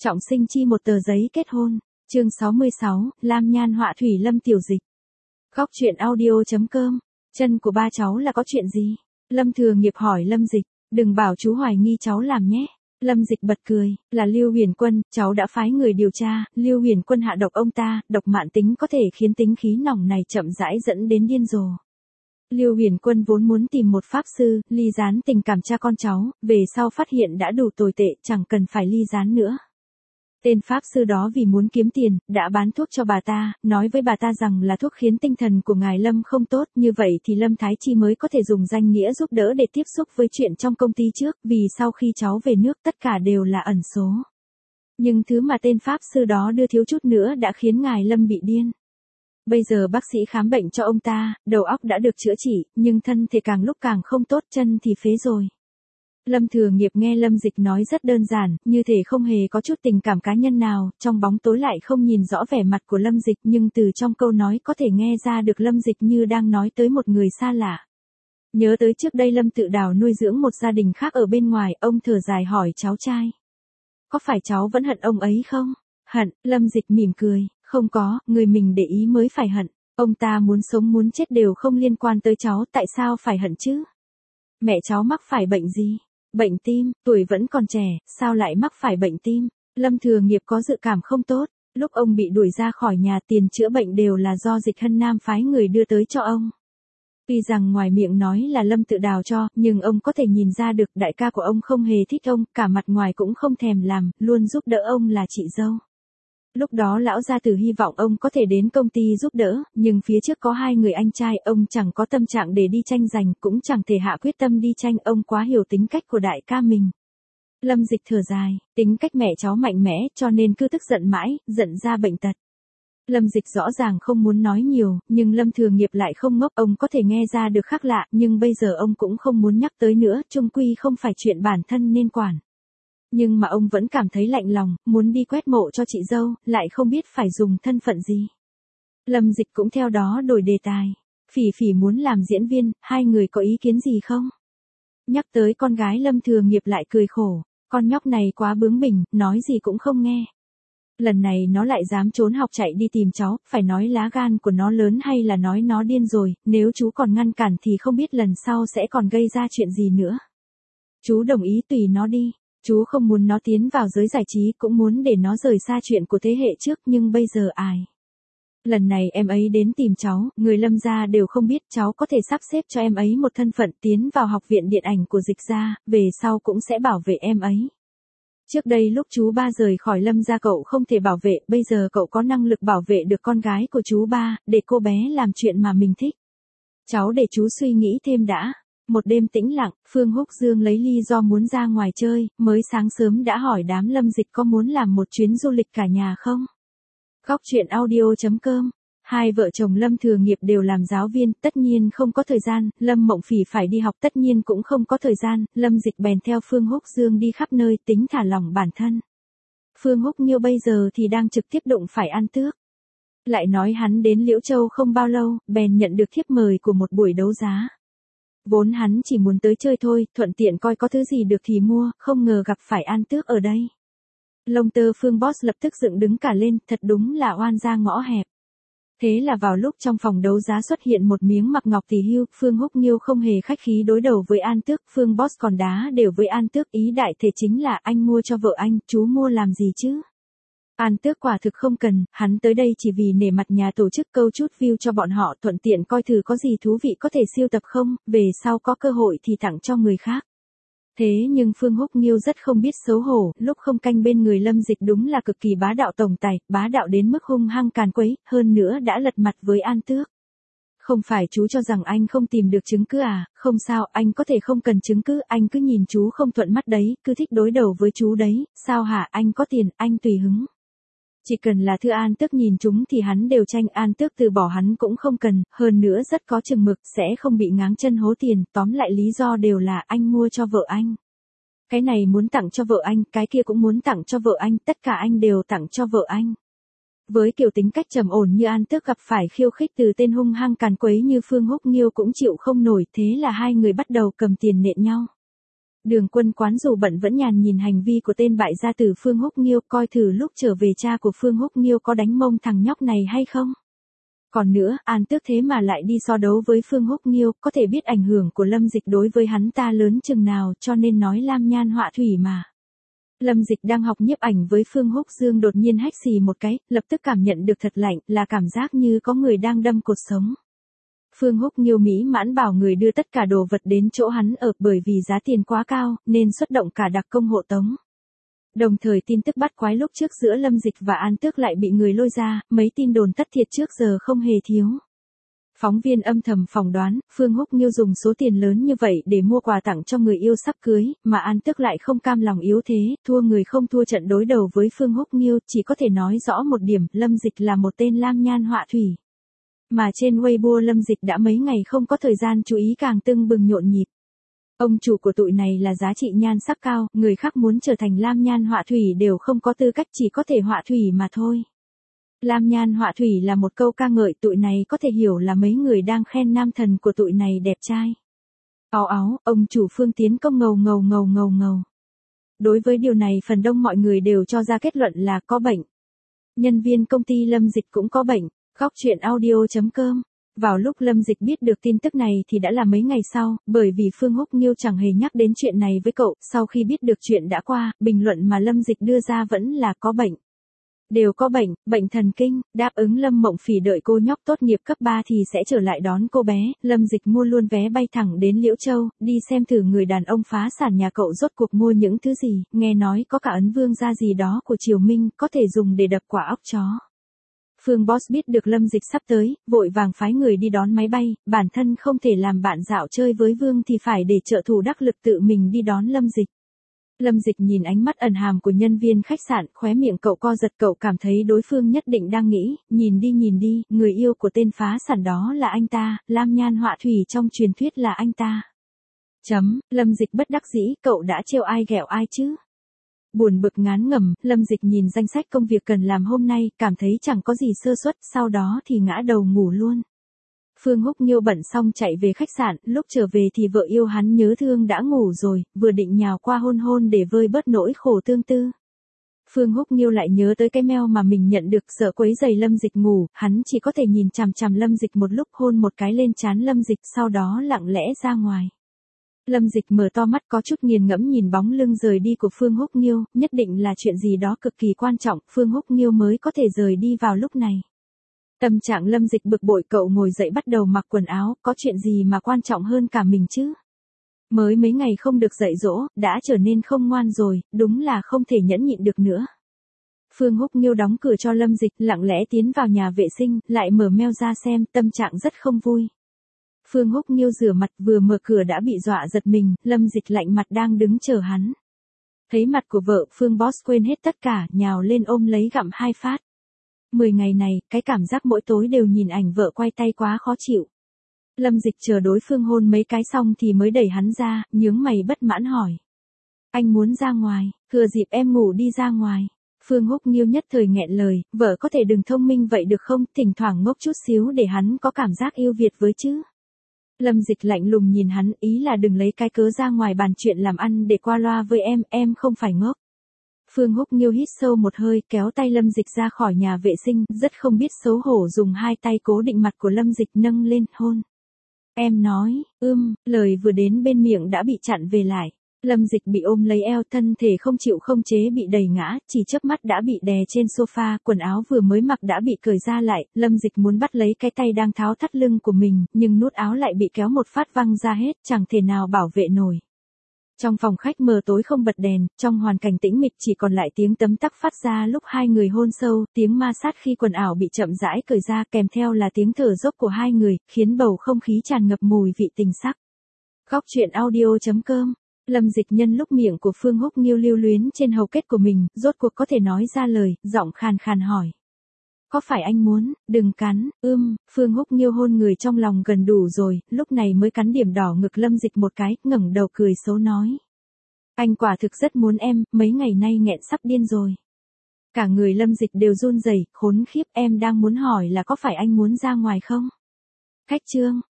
Trọng sinh chi một tờ giấy kết hôn. Chương 66, Lam Nhan họa thủy Lâm Tiểu Dịch. Góc truyện audio.com. Chân của ba cháu là có chuyện gì? Lâm Thừa Nghiệp hỏi Lâm Dịch. Đừng bảo chú hoài nghi cháu làm nhé. Lâm Dịch bật cười, là Lưu Huyền Quân, cháu đã phái người điều tra, Lưu Huyền Quân hạ độc ông ta, độc mạn tính có thể khiến tính khí nòng này chậm rãi dẫn đến điên rồ. Lưu Huyền Quân vốn muốn tìm một pháp sư, ly gián tình cảm cha con cháu, về sau phát hiện đã đủ tồi tệ, chẳng cần phải ly gián nữa. Tên pháp sư đó vì muốn kiếm tiền, đã bán thuốc cho bà ta, nói với bà ta rằng là thuốc khiến tinh thần của ngài Lâm không tốt, như vậy thì Lâm Thái Chi mới có thể dùng danh nghĩa giúp đỡ để tiếp xúc với chuyện trong công ty trước, vì sau khi cháu về nước tất cả đều là ẩn số. Nhưng thứ mà tên pháp sư đó đưa thiếu chút nữa đã khiến ngài Lâm bị điên. Bây giờ bác sĩ khám bệnh cho ông ta, đầu óc đã được chữa trị, nhưng thân thể càng lúc càng không tốt, chân thì phế rồi. Lâm Thừa Nghiệp nghe Lâm Dịch nói rất đơn giản, như thể không hề có chút tình cảm cá nhân nào, trong bóng tối lại không nhìn rõ vẻ mặt của Lâm Dịch, nhưng từ trong câu nói có thể nghe ra được Lâm Dịch như đang nói tới một người xa lạ. Nhớ tới trước đây Lâm Tự Đào nuôi dưỡng một gia đình khác ở bên ngoài, ông thở dài hỏi cháu trai. Có phải cháu vẫn hận ông ấy không? Hận, Lâm Dịch mỉm cười, không có, người mình để ý mới phải hận, ông ta muốn sống muốn chết đều không liên quan tới cháu, tại sao phải hận chứ? Mẹ cháu mắc phải bệnh gì? Bệnh tim, tuổi vẫn còn trẻ, sao lại mắc phải bệnh tim? Lâm Thừa Nghiệp có dự cảm không tốt, lúc ông bị đuổi ra khỏi nhà tiền chữa bệnh đều là do Dịch Hân Nam phái người đưa tới cho ông. Tuy rằng ngoài miệng nói là Lâm Tự Đào cho, nhưng ông có thể nhìn ra được đại ca của ông không hề thích ông, cả mặt ngoài cũng không thèm làm, luôn giúp đỡ ông là chị dâu. Lúc đó lão gia tử hy vọng ông có thể đến công ty giúp đỡ, nhưng phía trước có hai người anh trai, ông chẳng có tâm trạng để đi tranh giành, cũng chẳng thể hạ quyết tâm đi tranh, ông quá hiểu tính cách của đại ca mình. Lâm Dịch thở dài, tính cách mẹ cháu mạnh mẽ, cho nên cứ tức giận mãi, giận ra bệnh tật. Lâm Dịch rõ ràng không muốn nói nhiều, nhưng Lâm Thừa Nghiệp lại không ngốc, ông có thể nghe ra được khác lạ, nhưng bây giờ ông cũng không muốn nhắc tới nữa, chung quy không phải chuyện bản thân nên quản. Nhưng mà ông vẫn cảm thấy lạnh lòng, muốn đi quét mộ cho chị dâu, lại không biết phải dùng thân phận gì. Lâm Dịch cũng theo đó đổi đề tài. Phỉ Phỉ muốn làm diễn viên, hai người có ý kiến gì không? Nhắc tới con gái Lâm Thừa Nghiệp lại cười khổ, con nhóc này quá bướng bỉnh, nói gì cũng không nghe. Lần này nó lại dám trốn học chạy đi tìm cháu, phải nói lá gan của nó lớn hay là nói nó điên rồi, nếu chú còn ngăn cản thì không biết lần sau sẽ còn gây ra chuyện gì nữa. Chú đồng ý tùy nó đi. Chú không muốn nó tiến vào giới giải trí, cũng muốn để nó rời xa chuyện của thế hệ trước, nhưng bây giờ ai? Lần này em ấy đến tìm cháu, người Lâm gia đều không biết, cháu có thể sắp xếp cho em ấy một thân phận tiến vào học viện điện ảnh của Dịch gia, về sau cũng sẽ bảo vệ em ấy. Trước đây lúc chú ba rời khỏi Lâm gia cậu không thể bảo vệ, bây giờ cậu có năng lực bảo vệ được con gái của chú ba, để cô bé làm chuyện mà mình thích. Cháu để chú suy nghĩ thêm đã. Một đêm tĩnh lặng, Phương Húc Dương lấy lý do muốn ra ngoài chơi, mới sáng sớm đã hỏi đám Lâm Dịch có muốn làm một chuyến du lịch cả nhà không? Góc truyện audio.com. Hai vợ chồng Lâm Thừa Nghiệp đều làm giáo viên, tất nhiên không có thời gian, Lâm Mộng Phỉ phải đi học tất nhiên cũng không có thời gian, Lâm Dịch bèn theo Phương Húc Dương đi khắp nơi tính thả lỏng bản thân. Phương Húc Nghiêu bây giờ thì đang trực tiếp đụng phải An Tước. Lại nói hắn đến Liễu Châu không bao lâu, bèn nhận được thiếp mời của một buổi đấu giá. Vốn hắn chỉ muốn tới chơi thôi, thuận tiện coi có thứ gì được thì mua, không ngờ gặp phải An Tước ở đây. Lông tơ Phương Boss lập tức dựng đứng cả lên, thật đúng là oan gia ngõ hẹp. Thế là vào lúc trong phòng đấu giá xuất hiện một miếng mặc ngọc tỷ hưu, Phương Húc Nghiêu không hề khách khí đối đầu với An Tước, Phương Boss còn đá đều với An Tước, ý đại thể chính là anh mua cho vợ anh, chú mua làm gì chứ? An Tước quả thực không cần, hắn tới đây chỉ vì nể mặt nhà tổ chức câu chút view cho bọn họ, thuận tiện coi thử có gì thú vị có thể siêu tập không, về sau có cơ hội thì tặng cho người khác. Thế nhưng Phương Húc Nghiêu rất không biết xấu hổ, lúc không canh bên người Lâm Dịch đúng là cực kỳ bá đạo tổng tài, bá đạo đến mức hung hăng càn quấy, hơn nữa đã lật mặt với An Tước. Không phải chú cho rằng anh không tìm được chứng cứ à, không sao, anh có thể không cần chứng cứ, anh cứ nhìn chú không thuận mắt đấy, cứ thích đối đầu với chú đấy, sao hả, anh có tiền, anh tùy hứng. Chỉ cần là thư An Tước nhìn chúng thì hắn đều tranh, An Tước từ bỏ hắn cũng không cần, hơn nữa rất có chừng mực, sẽ không bị ngáng chân hố tiền, tóm lại lý do đều là anh mua cho vợ anh. Cái này muốn tặng cho vợ anh, cái kia cũng muốn tặng cho vợ anh, tất cả anh đều tặng cho vợ anh. Với kiểu tính cách trầm ổn như An Tước gặp phải khiêu khích từ tên hung hăng càn quấy như Phương Húc Nghiêu cũng chịu không nổi, thế là hai người bắt đầu cầm tiền nện nhau. Đường Quân Quán dù bận vẫn nhàn nhìn hành vi của tên bại gia tử Phương Húc Nghiêu, coi thử lúc trở về cha của Phương Húc Nghiêu có đánh mông thằng nhóc này hay không. Còn nữa, An Tước thế mà lại đi so đấu với Phương Húc Nghiêu, có thể biết ảnh hưởng của Lâm Dịch đối với hắn ta lớn chừng nào, cho nên nói lam nhan họa thủy mà. Lâm Dịch đang học nhiếp ảnh với Phương Húc Dương đột nhiên hách xì một cái, lập tức cảm nhận được thật lạnh, là cảm giác như có người đang đâm cột sống. Phương Húc Nghiêu mỹ mãn bảo người đưa tất cả đồ vật đến chỗ hắn ở, bởi vì giá tiền quá cao, nên xuất động cả đặc công hộ tống. Đồng thời tin tức bắt quái lúc trước giữa Lâm Dịch và An Tước lại bị người lôi ra, mấy tin đồn thất thiệt trước giờ không hề thiếu. Phóng viên âm thầm phỏng đoán, Phương Húc Nghiêu dùng số tiền lớn như vậy để mua quà tặng cho người yêu sắp cưới, mà An Tước lại không cam lòng yếu thế, thua người không thua trận đối đầu với Phương Húc Nghiêu, chỉ có thể nói rõ một điểm, Lâm Dịch là một tên lam nhan họa thủy. Mà trên Weibo Lâm Dịch đã mấy ngày không có thời gian chú ý càng tưng bừng nhộn nhịp. Ông chủ của tụi này là giá trị nhan sắc cao, người khác muốn trở thành lam nhan họa thủy đều không có tư cách, chỉ có thể họa thủy mà thôi. Lam nhan họa thủy là một câu ca ngợi, tụi này có thể hiểu là mấy người đang khen nam thần của tụi này đẹp trai. Áo áo, ông chủ Phương tiến công ngầu ngầu ngầu ngầu ngầu. Đối với điều này phần đông mọi người đều cho ra kết luận là có bệnh. Nhân viên công ty Lâm Dịch cũng có bệnh. Góc truyện audio.com. Vào lúc Lâm Dịch biết được tin tức này thì đã là mấy ngày sau, bởi vì Phương Húc Nghiêu chẳng hề nhắc đến chuyện này với cậu, sau khi biết được chuyện đã qua, bình luận mà Lâm Dịch đưa ra vẫn là có bệnh. Đều có bệnh, bệnh thần kinh, đáp ứng Lâm Mộng Phỉ đợi cô nhóc tốt nghiệp cấp 3 thì sẽ trở lại đón cô bé, Lâm Dịch mua luôn vé bay thẳng đến Liễu Châu, đi xem thử người đàn ông phá sản nhà cậu rốt cuộc mua những thứ gì, nghe nói có cả ấn vương gia gì đó của Triều Minh, có thể dùng để đập quả óc chó. Phương Boss biết được Lâm Dịch sắp tới, vội vàng phái người đi đón máy bay, bản thân không thể làm bạn dạo chơi với Vương thì phải để trợ thủ đắc lực tự mình đi đón Lâm Dịch. Lâm Dịch nhìn ánh mắt ẩn hàm của nhân viên khách sạn, khóe miệng cậu co giật, cậu cảm thấy đối phương nhất định đang nghĩ, nhìn đi, người yêu của tên phá sản đó là anh ta, lam nhan họa thủy trong truyền thuyết là anh ta. Lâm Dịch bất đắc dĩ, cậu đã trêu ai ghẹo ai chứ? Buồn bực ngán ngẩm, Lâm Dịch nhìn danh sách công việc cần làm hôm nay, cảm thấy chẳng có gì sơ suất, sau đó thì ngã đầu ngủ luôn. Phương Húc Nghiêu bận xong chạy về khách sạn, lúc trở về thì vợ yêu hắn nhớ thương đã ngủ rồi, vừa định nhào qua hôn hôn để vơi bớt nỗi khổ tương tư. Phương Húc Nghiêu lại nhớ tới cái mail mà mình nhận được, sợ quấy rầy Lâm Dịch ngủ, hắn chỉ có thể nhìn chằm chằm Lâm Dịch một lúc, hôn một cái lên trán Lâm Dịch, sau đó lặng lẽ ra ngoài. Lâm Dịch mở to mắt có chút nghiền ngẫm nhìn bóng lưng rời đi của Phương Húc Nghiêu, nhất định là chuyện gì đó cực kỳ quan trọng, Phương Húc Nghiêu mới có thể rời đi vào lúc này. Tâm trạng Lâm Dịch bực bội, cậu ngồi dậy bắt đầu mặc quần áo, có chuyện gì mà quan trọng hơn cả mình chứ? Mới mấy ngày không được dạy dỗ, đã trở nên không ngoan rồi, đúng là không thể nhẫn nhịn được nữa. Phương Húc Nghiêu đóng cửa cho Lâm Dịch, lặng lẽ tiến vào nhà vệ sinh, lại mở mail ra xem, tâm trạng rất không vui. Phương Húc Nghiêu rửa mặt, vừa mở cửa đã bị dọa giật mình, Lâm Dịch lạnh mặt đang đứng chờ hắn. Thấy mặt của vợ, Phương Boss quên hết tất cả, nhào lên ôm lấy gặm 2 phát. 10 ngày này, cái cảm giác mỗi tối đều nhìn ảnh vợ quay tay quá khó chịu. Lâm Dịch chờ đối phương hôn mấy cái xong thì mới đẩy hắn ra, nhướng mày bất mãn hỏi. Anh muốn ra ngoài, thừa dịp em ngủ đi ra ngoài. Phương Húc Nghiêu nhất thời nghẹn lời, vợ có thể đừng thông minh vậy được không, thỉnh thoảng ngốc chút xíu để hắn có cảm giác yêu Việt với chứ. Lâm Dịch lạnh lùng nhìn hắn, ý là đừng lấy cái cớ ra ngoài bàn chuyện làm ăn để qua loa với em không phải ngốc. Phương Húc Nghiêu hít sâu một hơi, kéo tay Lâm Dịch ra khỏi nhà vệ sinh, rất không biết xấu hổ dùng 2 tay cố định mặt của Lâm Dịch nâng lên, hôn. Em nói, lời vừa đến bên miệng đã bị chặn về lại. Lâm Dịch bị ôm lấy eo, thân thể không chịu không chế bị đẩy ngã, chỉ chớp mắt đã bị đè trên sofa, quần áo vừa mới mặc đã bị cởi ra lại, Lâm Dịch muốn bắt lấy cái tay đang tháo thắt lưng của mình, nhưng nút áo lại bị kéo một phát văng ra hết, chẳng thể nào bảo vệ nổi. Trong phòng khách mờ tối không bật đèn, trong hoàn cảnh tĩnh mịch chỉ còn lại tiếng tấm tắc phát ra lúc hai người hôn sâu, tiếng ma sát khi quần áo bị chậm rãi cởi ra, kèm theo là tiếng thở dốc của hai người, khiến bầu không khí tràn ngập mùi vị tình sắc. Góc truyện audio.com. Lâm Dịch nhân lúc miệng của Phương Húc Nghiêu lưu luyến trên hầu kết của mình, rốt cuộc có thể nói ra lời, giọng khàn khàn hỏi. Có phải anh muốn, đừng cắn, Phương Húc Nghiêu hôn người trong lòng gần đủ rồi, lúc này mới cắn điểm đỏ ngực Lâm Dịch một cái, ngẩng đầu cười xấu nói. Anh quả thực rất muốn em, mấy ngày nay nghẹn sắp điên rồi. Cả người Lâm Dịch đều run rẩy, khốn khiếp, em đang muốn hỏi là có phải anh muốn ra ngoài không? Khách trương,